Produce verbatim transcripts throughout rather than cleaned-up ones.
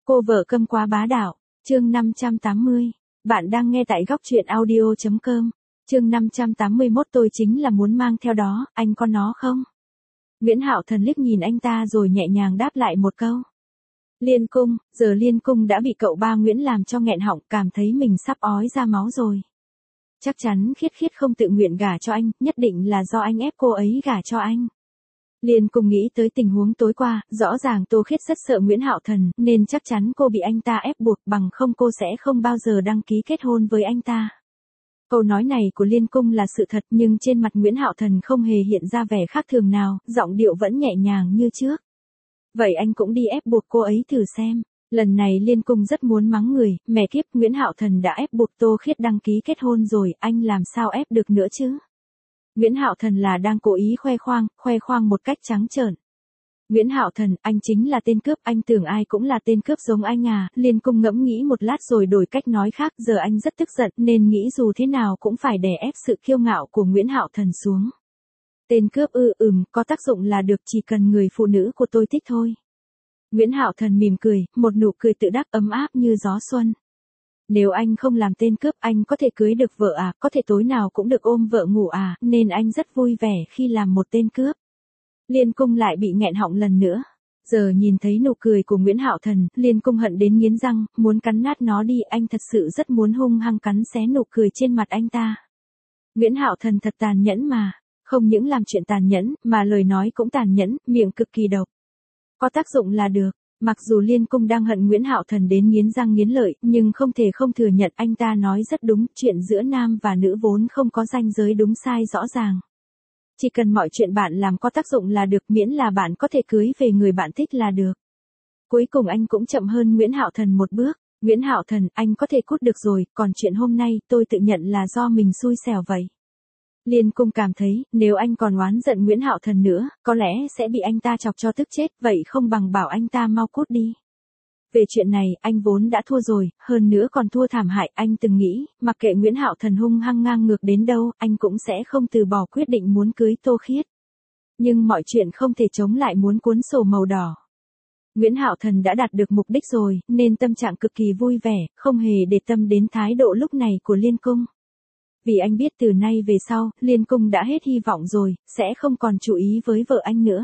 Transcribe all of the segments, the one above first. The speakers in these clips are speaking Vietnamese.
Cô vợ câm quá bá đạo, chương năm trăm tám mươi. Bạn đang nghe tại góc truyện audio chấm com. Chương năm trăm tám mươi mốt tôi chính là muốn mang theo đó, anh có nó không? Nguyễn Hạo Thần liếc nhìn anh ta rồi nhẹ nhàng đáp lại một câu. Liên Cung, giờ Liên Cung đã bị cậu ba Nguyễn làm cho nghẹn họng, cảm thấy mình sắp ói ra máu rồi. Chắc chắn Khiết Khiết không tự nguyện gả cho anh, nhất định là do anh ép cô ấy gả cho anh. Liên Cung nghĩ tới tình huống tối qua, rõ ràng Tô Khiết rất sợ Nguyễn Hạo Thần, nên chắc chắn cô bị anh ta ép buộc, bằng không cô sẽ không bao giờ đăng ký kết hôn với anh ta. Câu nói này của Liên Cung là sự thật, nhưng trên mặt Nguyễn Hạo Thần không hề hiện ra vẻ khác thường nào, giọng điệu vẫn nhẹ nhàng như trước. Vậy anh cũng đi ép buộc cô ấy thử xem. Lần này Liên Cung rất muốn mắng người, mẹ kiếp, Nguyễn Hạo Thần đã ép buộc Tô Khiết đăng ký kết hôn rồi, anh làm sao ép được nữa chứ? Nguyễn Hạo Thần là đang cố ý khoe khoang, khoe khoang một cách trắng trợn. Nguyễn Hạo Thần, anh chính là tên cướp, anh tưởng ai cũng là tên cướp giống anh à? Liên Cung ngẫm nghĩ một lát rồi đổi cách nói khác, giờ anh rất tức giận nên nghĩ dù thế nào cũng phải đè ép sự kiêu ngạo của Nguyễn Hạo Thần xuống. Tên cướp ư, ừm, có tác dụng là được, chỉ cần người phụ nữ của tôi thích thôi. Nguyễn Hạo Thần mỉm cười, một nụ cười tự đắc ấm áp như gió xuân. Nếu anh không làm tên cướp, anh có thể cưới được vợ à, có thể tối nào cũng được ôm vợ ngủ à, nên anh rất vui vẻ khi làm một tên cướp. Liên Cung lại bị nghẹn họng lần nữa. Giờ nhìn thấy nụ cười của Nguyễn Hạo Thần, Liên Cung hận đến nghiến răng, muốn cắn nát nó đi, anh thật sự rất muốn hung hăng cắn xé nụ cười trên mặt anh ta. Nguyễn Hạo Thần thật tàn nhẫn mà, không những làm chuyện tàn nhẫn, mà lời nói cũng tàn nhẫn, miệng cực kỳ độc. Có tác dụng là được. Mặc dù Liên Cung đang hận Nguyễn Hạo Thần đến nghiến răng nghiến lợi, nhưng không thể không thừa nhận anh ta nói rất đúng, chuyện giữa nam và nữ vốn không có ranh giới đúng sai rõ ràng. Chỉ cần mọi chuyện bạn làm có tác dụng là được, miễn là bạn có thể cưới về người bạn thích là được. Cuối cùng anh cũng chậm hơn Nguyễn Hạo Thần một bước. Nguyễn Hạo Thần, anh có thể cút được rồi, còn chuyện hôm nay tôi tự nhận là do mình xui xẻo vậy. Liên Cung cảm thấy, nếu anh còn oán giận Nguyễn Hạo Thần nữa, có lẽ sẽ bị anh ta chọc cho tức chết, vậy không bằng bảo anh ta mau cút đi. Về chuyện này, anh vốn đã thua rồi, hơn nữa còn thua thảm hại, anh từng nghĩ, mặc kệ Nguyễn Hạo Thần hung hăng ngang ngược đến đâu, anh cũng sẽ không từ bỏ quyết định muốn cưới Tô Khiết. Nhưng mọi chuyện không thể chống lại muốn cuốn sổ màu đỏ. Nguyễn Hạo Thần đã đạt được mục đích rồi, nên tâm trạng cực kỳ vui vẻ, không hề để tâm đến thái độ lúc này của Liên Cung. Vì anh biết từ nay về sau, Liên Cung đã hết hy vọng rồi, sẽ không còn chú ý với vợ anh nữa.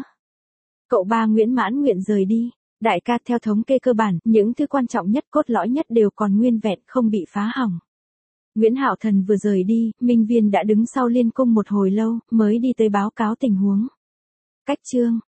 Cậu ba Nguyễn mãn nguyện rời đi. Đại ca, theo thống kê cơ bản, những thứ quan trọng nhất, cốt lõi nhất đều còn nguyên vẹn, không bị phá hỏng. Nguyễn Hạo Thần vừa rời đi, Minh Viên đã đứng sau Liên Cung một hồi lâu, mới đi tới báo cáo tình huống. Cách chương.